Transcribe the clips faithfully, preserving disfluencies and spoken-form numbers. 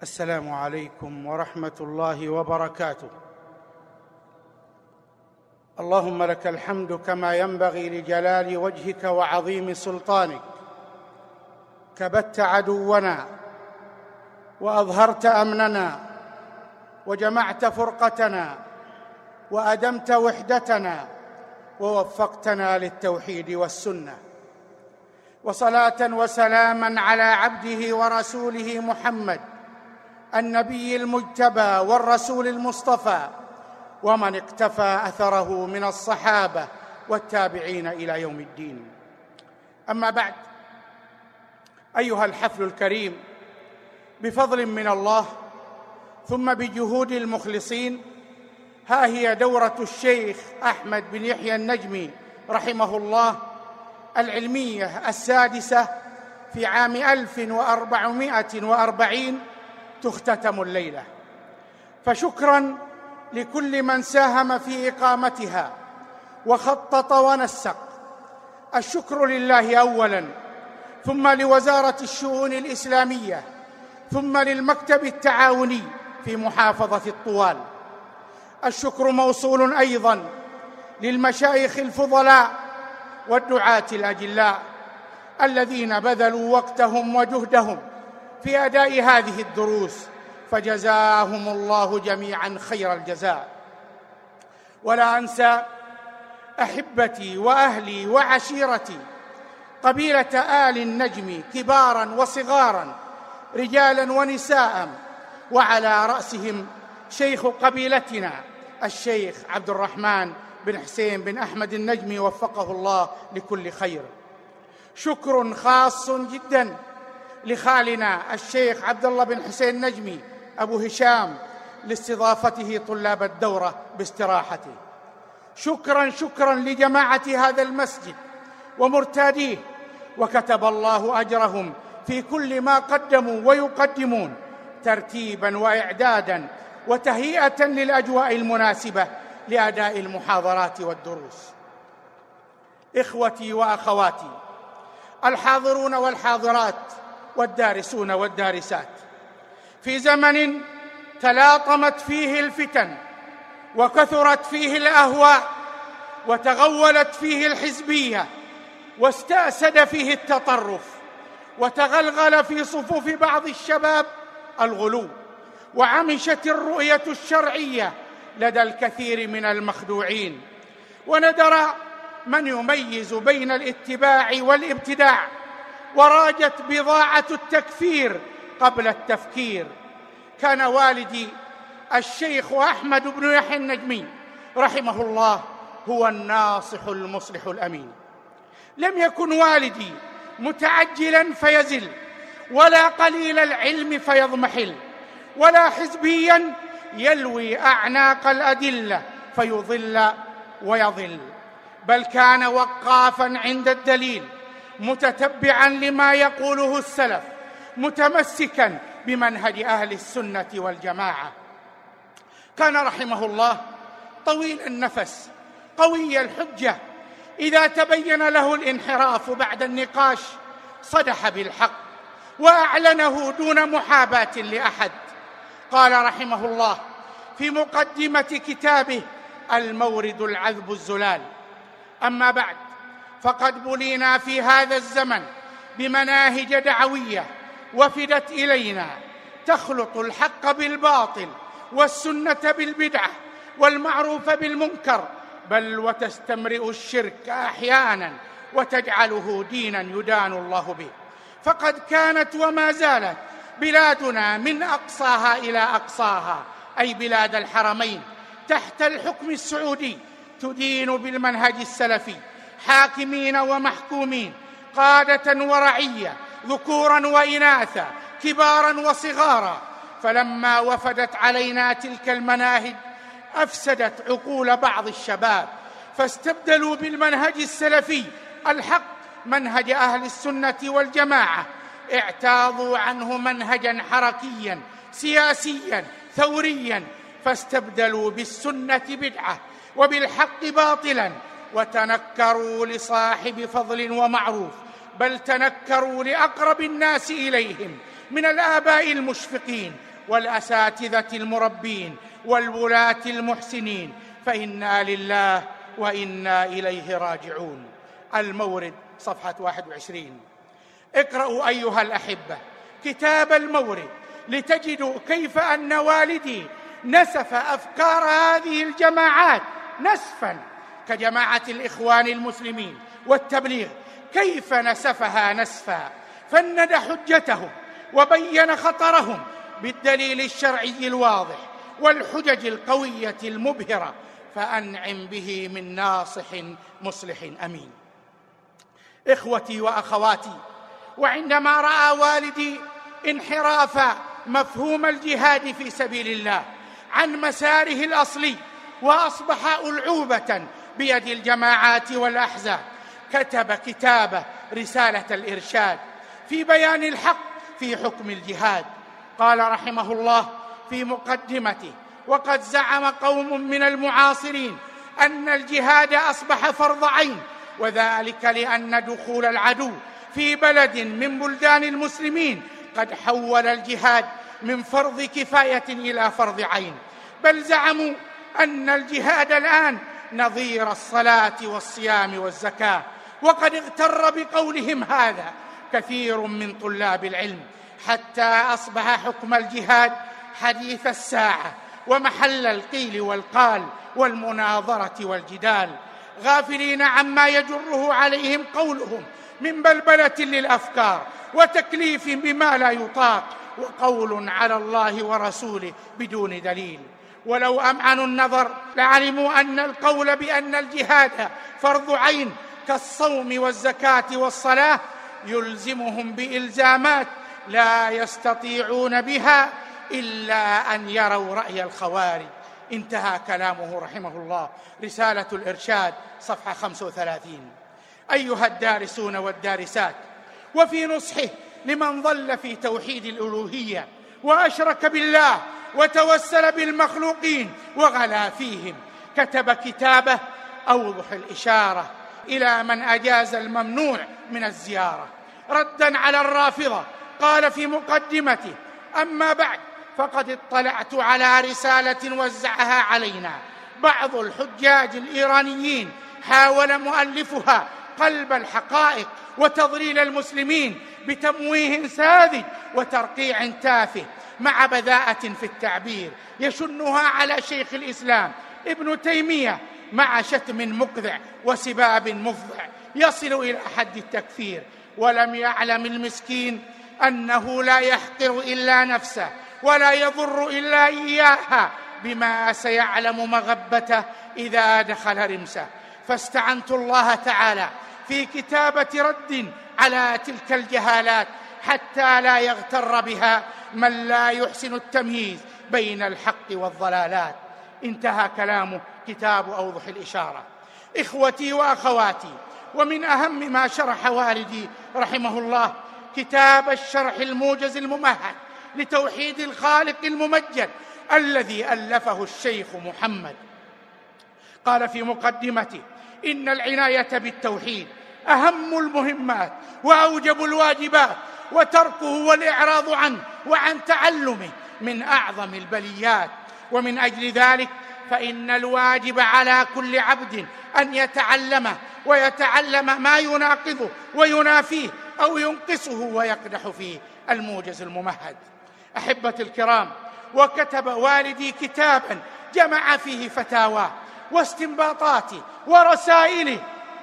السلام عليكم ورحمة الله وبركاته. اللهم لك الحمد كما ينبغي لجلال وجهك وعظيم سلطانك. كبت عدونا وأظهرت أمننا وجمعت فرقتنا وأدمت وحدتنا ووفقتنا للتوحيد والسنة، وصلاة وسلاما على عبده ورسوله محمد النبي المجتبى والرسول المصطفى، ومن اقتفى أثره من الصحابة والتابعين إلى يوم الدين. أما بعد، أيها الحفل الكريم، بفضل من الله ثم بجهود المخلصين، ها هي دورة الشيخ أحمد بن يحيى النجمي رحمه الله العلمية السادسة في عام ألف وأربعمائة وأربعين تختتم الليلة، فشكراً لكل من ساهم في إقامتها وخطط ونسق. الشكر لله أولاً، ثم لوزارة الشؤون الإسلامية، ثم للمكتب التعاوني في محافظة الطوال. الشكر موصول أيضاً للمشايخ الفضلاء والدعاة الأجلاء الذين بذلوا وقتهم وجهدهم في أداء هذه الدروس، فجزاهم الله جميعاً خير الجزاء. ولا أنسى أحبتي وأهلي وعشيرتي قبيلة آل النجم كباراً وصغاراً، رجالاً ونساء، وعلى رأسهم شيخ قبيلتنا الشيخ عبد الرحمن بن حسين بن أحمد النجمي، وفقه الله لكل خير. شكر خاص جداً لخالنا الشيخ عبد الله بن حسين النجمي أبو هشام لاستضافته طلاب الدورة باستراحته. شكراً شكراً لجماعة هذا المسجد ومرتاديه، وكتب الله أجرهم في كل ما قدموا ويقدمون ترتيباً وإعداداً وتهيئة للأجواء المناسبة لأداء المحاضرات والدروس. إخوتي وأخواتي الحاضرون والحاضرات والدارسون والدارسات، في زمن تلاطمت فيه الفتن وكثرت فيه الأهواء وتغولت فيه الحزبية واستأسد فيه التطرف وتغلغل في صفوف بعض الشباب الغلو، وعمشت الرؤية الشرعية لدى الكثير من المخدوعين، وندر من يميز بين الاتباع والابتداع، وراجت بضاعة التكفير قبل التفكير. كان والدي الشيخ أحمد بن يحيى النجمي رحمه الله هو الناصح المصلح الأمين. لم يكن والدي متعجلاً فيزل، ولا قليل العلم فيضمحل، ولا حزبياً يلوي أعناق الأدلة فيضل ويضل، بل كان وقافاً عند الدليل، متتبعاً لما يقوله السلف، متمسكاً بمنهج أهل السنة والجماعة. كان رحمه الله طويل النفس قوي الحجة، إذا تبين له الانحراف بعد النقاش صدح بالحق وأعلنه دون محاباة لأحد. قال رحمه الله في مقدمة كتابه المورد العذب الزلال: أما بعد، فقد بلينا في هذا الزمن بمناهج دعوية وفدت إلينا تخلط الحق بالباطل والسنة بالبدعة والمعروف بالمنكر، بل وتستمرئ الشرك أحياناً وتجعله ديناً يدان الله به. فقد كانت وما زالت بلادنا من أقصاها إلى أقصاها، أي بلاد الحرمين، تحت الحكم السعودي تدين بالمنهج السلفي، حاكمين ومحكومين، قادة ورعية، ذكوراً وإناثا، كباراً وصغاراً. فلما وفدت علينا تلك المناهج أفسدت عقول بعض الشباب، فاستبدلوا بالمنهج السلفي الحق منهج أهل السنة والجماعة، اعتاضوا عنه منهجاً حركياً سياسياً ثورياً، فاستبدلوا بالسنة بدعة وبالحق باطلاً، وتنكروا لصاحب فضل ومعروف، بل تنكروا لأقرب الناس إليهم من الآباء المشفقين والأساتذة المربين والولاة المحسنين، فإنا لله وإنا إليه راجعون. المورد صفحة واحد وعشرين. اقرأوا أيها الأحبة كتاب المورد لتجدوا كيف أن والدي نسف أفكار هذه الجماعات نسفا كجماعة الإخوان المسلمين والتبليغ، كيف نسفها نسفا، فند حجتهم وبين خطرهم بالدليل الشرعي الواضح والحجج القوية المبهرة، فأنعم به من ناصح مصلح أمين. إخوتي وأخواتي، وعندما رأى والدي انحراف مفهوم الجهاد في سبيل الله عن مساره الأصلي وأصبح ألعوبة بيد الجماعات والأحزاب، كتب كتابه رسالة الإرشاد في بيان الحق في حكم الجهاد. قال رحمه الله في مقدمته: وقد زعم قوم من المعاصرين أن الجهاد أصبح فرض عين، وذلك لأن دخول العدو في بلد من بلدان المسلمين قد حول الجهاد من فرض كفاية إلى فرض عين، بل زعموا أن الجهاد الآن نظير الصلاة والصيام والزكاة، وقد اغتر بقولهم هذا كثير من طلاب العلم، حتى أصبح حكم الجهاد حديث الساعة ومحل القيل والقال والمناظرة والجدال، غافلين عما يجره عليهم قولهم من بلبلة للأفكار وتكليف بما لا يطاق وقول على الله ورسوله بدون دليل. ولو أمعنوا النظر لعلموا أن القول بأن الجهاد فرض عين كالصوم والزكاة والصلاة يلزمهم بإلزامات لا يستطيعون بها إلا أن يروا رأي الخوارج. انتهى كلامه رحمه الله. رسالة الإرشاد صفحة خمسة وثلاثين. أيها الدارسون والدارسات، وفي نصحه لمن ضل في توحيد الألوهية وأشرك بالله وتوسل بالمخلوقين وغلا فيهم، كتب كتابه أوضح الإشارة إلى من أجاز الممنوع من الزيارة ردا على الرافضة. قال في مقدمته: أما بعد، فقد اطلعت على رسالة وزعها علينا بعض الحجاج الإيرانيين، حاول مؤلفها قلب الحقائق وتضليل المسلمين بتمويه ساذج وترقيع تافه مع بذاءة في التعبير يشنها على شيخ الإسلام ابن تيمية، مع شتم مقذع وسباب مفضع يصل إلى حد التكفير. ولم يعلم المسكين أنه لا يحقر إلا نفسه ولا يضر إلا إياها، بما سيعلم مغبته إذا دخل رمسه. فاستعنت الله تعالى في كتابة رد على تلك الجهالات حتى لا يغتر بها من لا يحسن التمييز بين الحق والضلالات. انتهى كلامه. كتاب أوضح الإشارة. إخوتي وأخواتي، ومن أهم ما شرح والدي رحمه الله كتاب الشرح الموجز الممهد لتوحيد الخالق الممجد الذي ألفه الشيخ محمد. قال في مقدمته: إن العناية بالتوحيد أهم المهمات وأوجب الواجبات، وتركه والإعراض عنه وعن تعلمه من أعظم البليات. ومن أجل ذلك فإن الواجب على كل عبد أن يتعلمه ويتعلم ما يناقضه وينافيه أو ينقصه ويقدح فيه. الموجز الممهد. أحبة الكرام، وكتب والدي كتابا جمع فيه فتاواه واستنباطاته ورسائله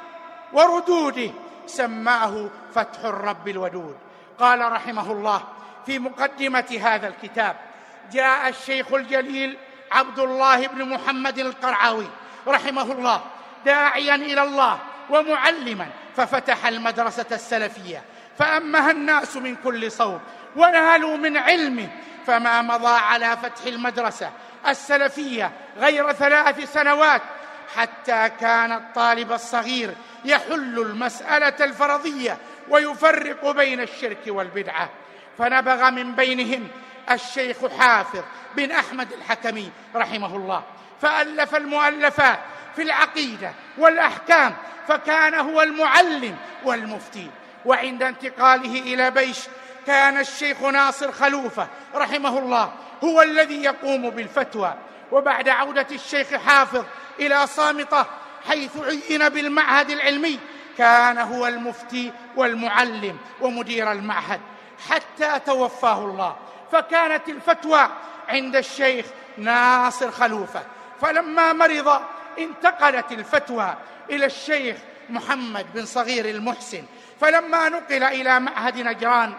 وردوده، سماه فتح الرب الودود. قال رحمه الله في مقدمة هذا الكتاب: جاء الشيخ الجليل عبد الله بن محمد القرعاوي رحمه الله داعيا إلى الله ومعلما، ففتح المدرسة السلفية، فأمها الناس من كل صوب ونالوا من علمه، فما مضى على فتح المدرسة السلفية غير ثلاث سنوات حتى كان الطالب الصغير يحل المسألة الفرضية ويفرق بين الشرك والبدعة. فنبغ من بينهم الشيخ حافظ بن أحمد الحكمي رحمه الله، فألف المؤلفات في العقيدة والأحكام، فكان هو المعلم والمفتي. وعند انتقاله إلى بيش كان الشيخ ناصر خلوفة رحمه الله هو الذي يقوم بالفتوى، وبعد عودة الشيخ حافظ إلى صامتة حيث عين بالمعهد العلمي كان هو المفتي والمعلم ومدير المعهد حتى توفاه الله، فكانت الفتوى عند الشيخ ناصر خلوفة. فلما مرض انتقلت الفتوى إلى الشيخ محمد بن صغير المحسن، فلما نقل إلى معهد نجران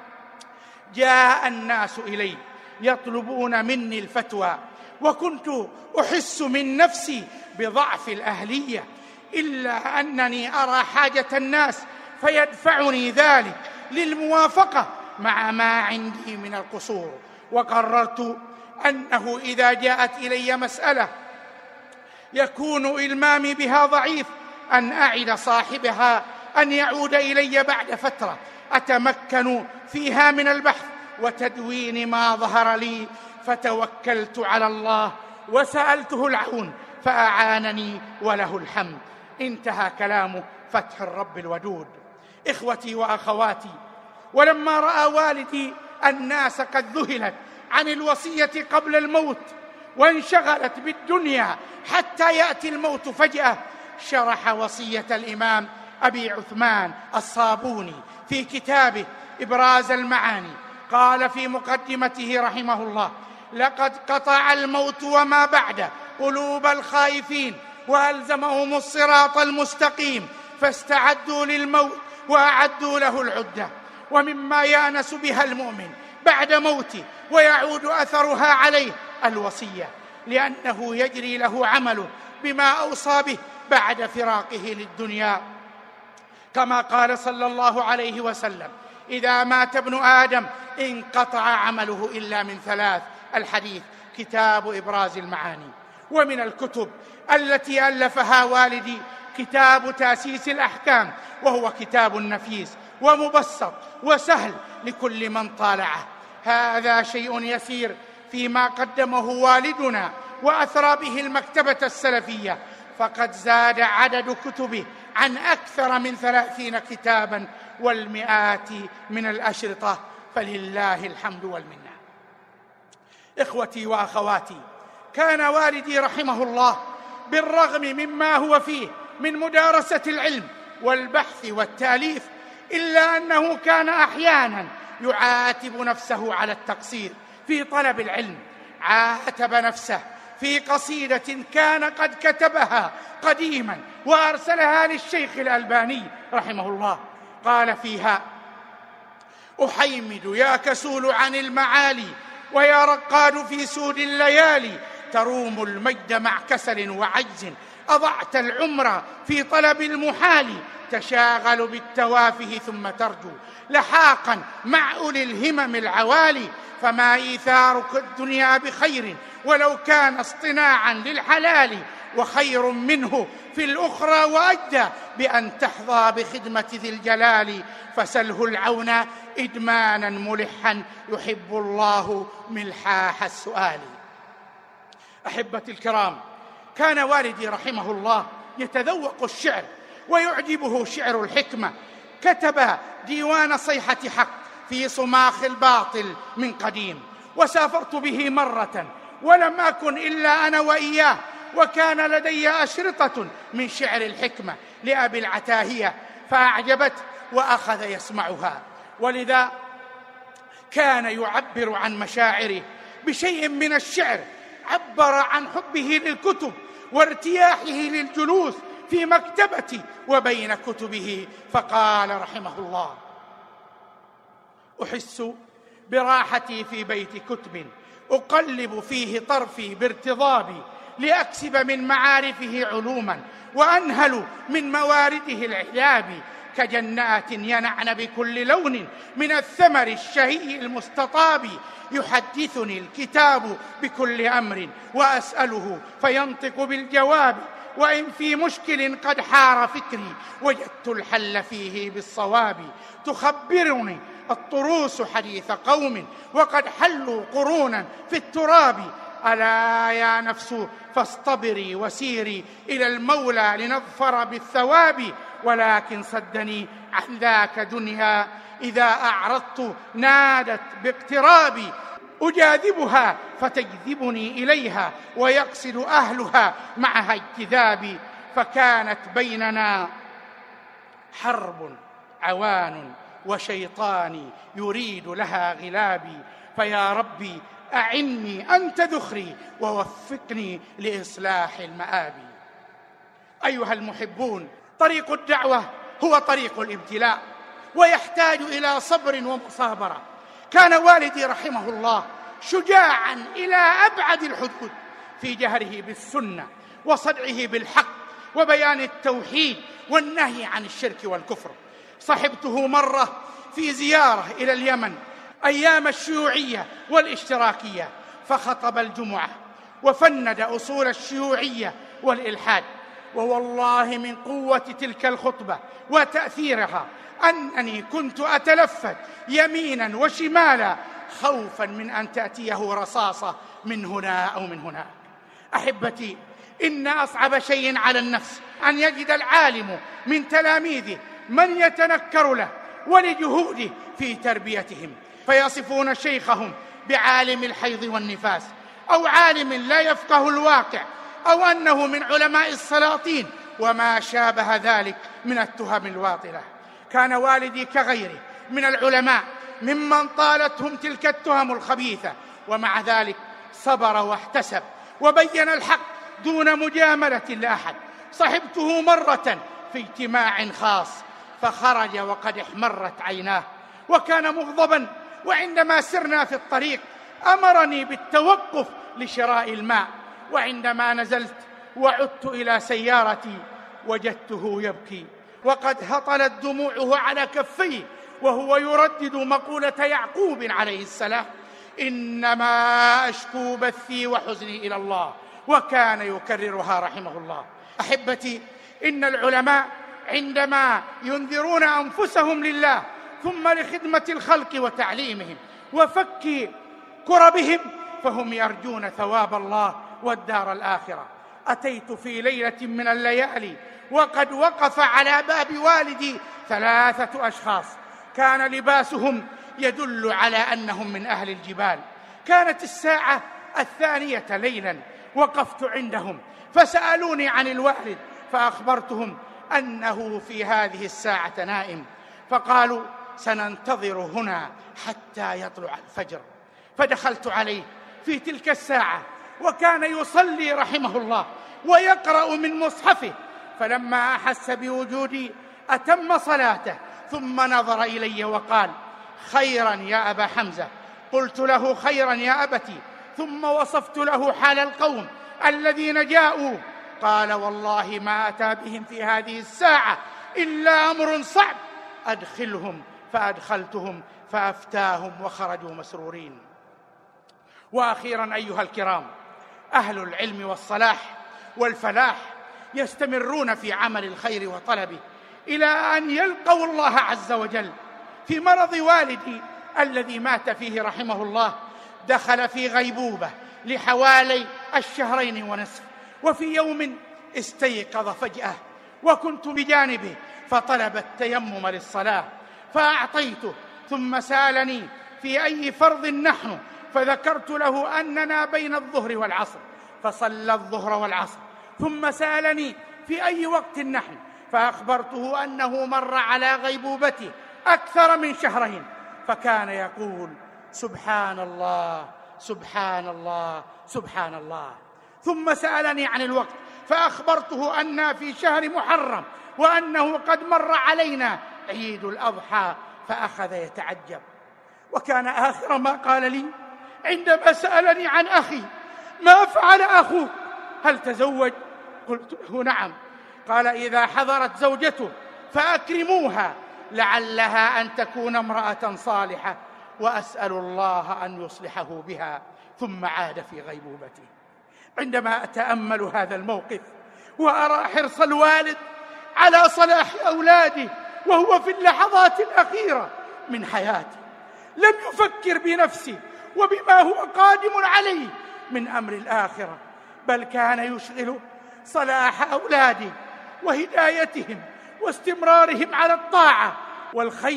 جاء الناس إلي يطلبون مني الفتوى، وكنت أحس من نفسي بضعف الأهلية، إلا أنني أرى حاجة الناس فيدفعني ذلك للموافقة مع ما عندي من القصور، وقررت أنه إذا جاءت إلي مسألة يكون إلمامي بها ضعيف أن أعد صاحبها أن يعود إلي بعد فترة أتمكن فيها من البحث وتدوين ما ظهر لي، فتوكلت على الله وسألته العون فأعانني وله الحمد. انتهى كلام فتح الرب الودود. إخوتي وأخواتي، ولما رأى والدي الناس قد ذهلت عن الوصية قبل الموت وانشغلت بالدنيا حتى يأتي الموت فجأة، شرح وصية الإمام أبي عثمان الصابوني في كتابه إبراز المعاني. قال في مقدمته رحمه الله: لقد قطع الموت وما بعده قلوب الخائفين وألزمهم الصراط المستقيم، فاستعدوا للموت وأعدوا له العدة. ومما يأنس بها المؤمن بعد موته ويعود أثرها عليه الوصية، لأنه يجري له عمله بما أوصى به بعد فراقه للدنيا، كما قال صلى الله عليه وسلم: إذا مات ابن آدم انقطع عمله إلا من ثلاث. الحديث كتاب إبراز المعاني. ومن الكتب التي ألفها والدي كتاب تأسيس الأحكام، وهو كتاب نفيس ومبسط وسهل لكل من طالعه. هذا شيء يسير فيما قدمه والدنا وأثرى به المكتبة السلفية، فقد زاد عدد كتبه عن أكثر من ثلاثين كتابا والمئات من الأشرطة، فلله الحمد والمنة. إخوتي وأخواتي، كان والدي رحمه الله بالرغم مما هو فيه من مدارسة العلم والبحث والتأليف، إلا أنه كان أحيانا يعاتب نفسه على التقصير في طلب العلم. عاتب نفسه في قصيدة كان قد كتبها قديما وأرسلها للشيخ الألباني رحمه الله. قال فيها: أحيمد يا كسول عن المعالي، ويا رقاد في سود الليالي، تروم المجد مع كسل وعجز، أضعت العمر في طلب المحال، تشاغل بالتوافه ثم ترجو لحاقا مع أولي الهمم العوالي، فما إيثارك الدنيا بخير ولو كان اصطناعا للحلال، وخير منه في الأخرى وأجدى بأن تحظى بخدمة ذي الجلال، فسله العون إدمانا ملحا يحب الله ملحاح السؤال. أحبتي الكرام، كان والدي رحمه الله يتذوق الشعر ويعجبه شعر الحكمة. كتب ديوان صيحة حق في صماخ الباطل من قديم، وسافرت به مرة ولم أكن إلا أنا وإياه، وكان لدي أشرطة من شعر الحكمة لأبي العتاهية فأعجبته وأخذ يسمعها، ولذا كان يعبر عن مشاعره بشيء من الشعر. عبر عن حبه للكتب وارتياحه للجلوس في مكتبتي وبين كتبه، فقال رحمه الله: أحس براحتي في بيت كتب أقلب فيه طرفي بارتضابي، لأكسب من معارفه علوما وأنهل من موارده العلاب، كجنات ينعن بكل لون من الثمر الشهي المستطاب، يحدثني الكتاب بكل أمر وأسأله فينطق بالجواب، وإن في مشكل قد حار فكري وجدت الحل فيه بالصواب، تخبرني الطروس حديث قوم وقد حلوا قرونا في التراب، ألا يا نفس فاصطبري وسيري إلى المولى لنظفر بالثواب، ولكن صدني عن ذاك دنيا إذا أعرضت نادت باقترابي، أجاذبها فتجذبني إليها، ويقصد أهلها معها اجتذابي. فكانت بيننا حرب عوان وشيطان يريد لها غلابي، فيا ربي أعني أنت ذخري ووفقني لإصلاح المآبي. أيها المحبون، طريق الدعوة هو طريق الابتلاء، ويحتاج إلى صبر ومصابرة. كان والدي رحمه الله شجاعا إلى أبعد الحدود في جهره بالسنة وصدعه بالحق وبيان التوحيد والنهي عن الشرك والكفر. صحبته مرة في زيارة إلى اليمن أيام الشيوعية والاشتراكية، فخطب الجمعة وفند أصول الشيوعية والإلحاد، ووالله من قوة تلك الخطبة وتأثيرها أنني كنت أتلفت يمينا وشمالا خوفا من أن تأتيه رصاصة من هنا أو من هناك. أحبتي، إن أصعب شيء على النفس أن يجد العالم من تلاميذه من يتنكر له ولجهوده في تربيتهم، فيصفون شيخهم بعالم الحيض والنفاس، أو عالم لا يفقه الواقع، أو أنه من علماء السلاطين وما شابه ذلك من التهم الواطلة. كان والدي كغيره من العلماء ممن طالتهم تلك التهم الخبيثة، ومع ذلك صبر واحتسب وبين الحق دون مجاملة لأحد. صحبته مرة في اجتماع خاص فخرج وقد احمرت عيناه وكان مغضبا، وعندما سرنا في الطريق أمرني بالتوقف لشراء الماء، وعندما نزلت وعدت إلى سيارتي وجدته يبكي وقد هطلت دموعه على كفيه وهو يردد مقولة يعقوب عليه السلام: إنما أشكو بثي وحزني إلى الله، وكان يكررها رحمه الله. أحبتي، إن العلماء عندما ينذرون أنفسهم لله ثم لخدمة الخلق وتعليمهم وفك كربهم فهم يرجون ثواب الله والدار الآخرة. أتيت في ليلة من الليالي وقد وقف على باب والدي ثلاثة أشخاص كان لباسهم يدل على أنهم من أهل الجبال. كانت الساعة الثانية ليلا، وقفت عندهم فسألوني عن الوالد، فأخبرتهم أنه في هذه الساعة نائم، فقالوا: سننتظر هنا حتى يطلع الفجر. فدخلت عليه في تلك الساعة وكان يصلي رحمه الله ويقرأ من مصحفه، فلما أحس بوجودي أتم صلاته ثم نظر إلي وقال: خيرا يا أبا حمزة. قلت له: خيرا يا أبتي. ثم وصفت له حال القوم الذين جاءوا. قال: والله ما أتى بهم في هذه الساعة إلا أمر صعب، أدخلهم. فأدخلتهم فأفتاهم وخرجوا مسرورين. وأخيرا أيها الكرام، أهل العلم والصلاح والفلاح يستمرون في عمل الخير وطلبه إلى أن يلقوا الله عز وجل. في مرض والدي الذي مات فيه رحمه الله دخل في غيبوبة لحوالي الشهرين ونصف، وفي يوم استيقظ فجأة وكنت بجانبه فطلب التيمم للصلاة فأعطيته، ثم سألني في أي فرض نحن، فذكرت له أننا بين الظهر والعصر، فصلى الظهر والعصر. ثم سألني في أي وقت نحن، فأخبرته أنه مر على غيبوبته أكثر من شهرين، فكان يقول: سبحان الله سبحان الله سبحان الله. ثم سألني عن الوقت، فأخبرته أننا في شهر محرم وأنه قد مر علينا عيد الأضحى، فأخذ يتعجب. وكان آخر ما قال لي عندما سألني عن أخي: ما فعل أخوك؟ هل تزوج؟ قلت له: نعم. قال: إذا حضرت زوجته فأكرموها، لعلها أن تكون امرأة صالحة، وأسأل الله أن يصلحه بها. ثم عاد في غيبوبته. عندما أتأمل هذا الموقف وأرى حرص الوالد على صلاح أولاده وهو في اللحظات الأخيرة من حياته لم يفكر بنفسه وبما هو قادم عليه من أمر الآخرة، بل كان يشغل صلاح أولاده وهدايتهم واستمرارهم على الطاعة والخير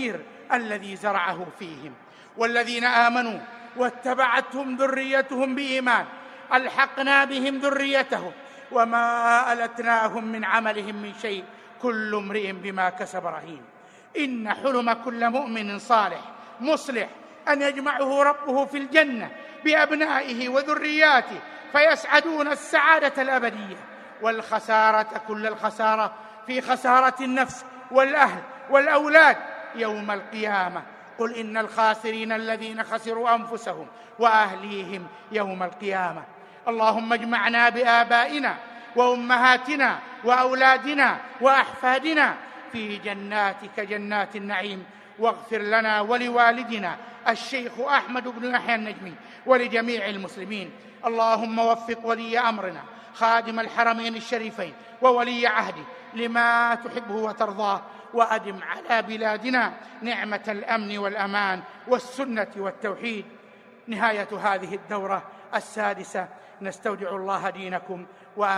الذي زرعه فيهم. والذين آمنوا واتبعتهم ذريتهم بإيمان ألحقنا بهم ذريتهم وما ألتناهم من عملهم من شيء كل امرئ بما كسب رهين. إن حلم كل مؤمن صالح مصلح أن يجمعه ربه في الجنة بأبنائه وذرياته فيسعدون السعادة الأبدية، والخسارة كل الخسارة في خسارة النفس والأهل والأولاد يوم القيامة. قل إن الخاسرين الذين خسروا أنفسهم وأهليهم يوم القيامة. اللهم اجمعنا بآبائنا وأمهاتنا وأولادنا وأحفادنا في جناتك جنات النعيم، واغفر لنا ولوالدنا الشيخ أحمد بن يحيى النجمي ولجميع المسلمين. اللهم وفق ولي أمرنا خادم الحرمين الشريفين وولي عهده لما تحبه وترضاه، وأدم على بلادنا نعمة الأمن والأمان والسنة والتوحيد. نهاية هذه الدورة السادسة، نستودع الله دينكم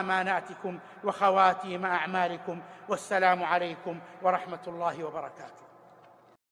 وأماناتكم وخواتيم أعمالكم، والسلام عليكم ورحمة الله وبركاته.